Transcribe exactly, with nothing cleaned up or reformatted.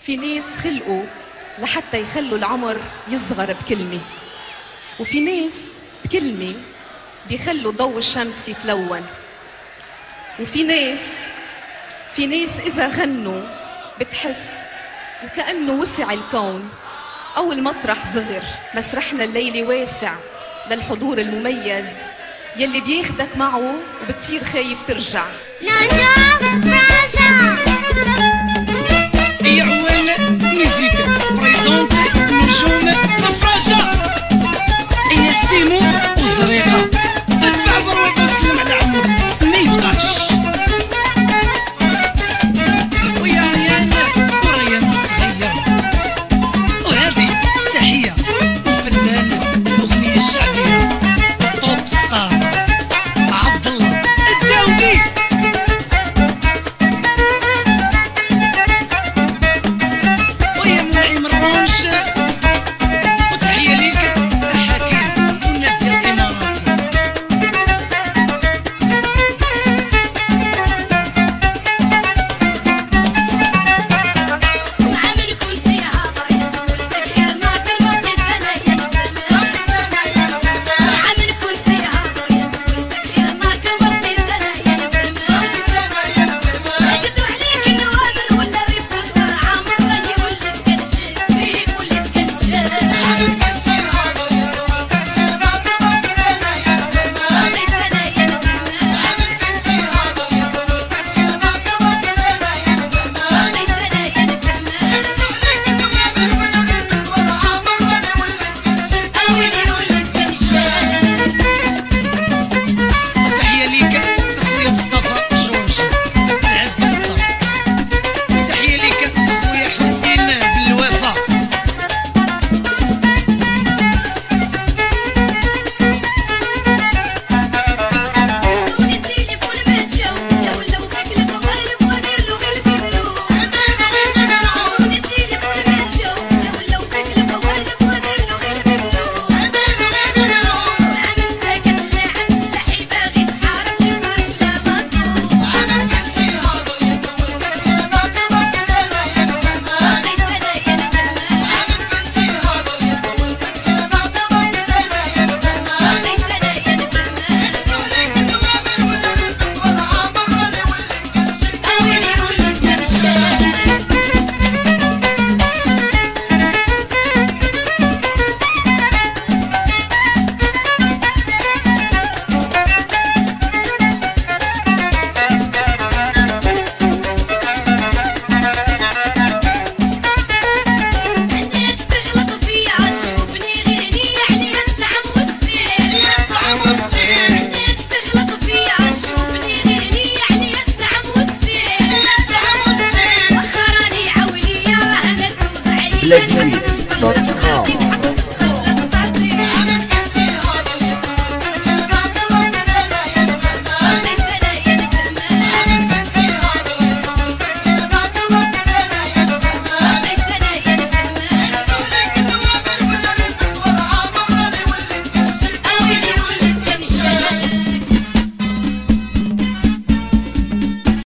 في ناس خلقوا لحتى يخلوا العمر يصغر بكلمة، وفي ناس بكلمة بيخلوا ضوء الشمس يتلون، وفي ناس في ناس إذا غنوا بتحس وكأنه وسع الكون أو المطرح صغر. مسرحنا الليلي واسع للحضور المميز يلي بياخدك معه وبتصير خايف ترجع.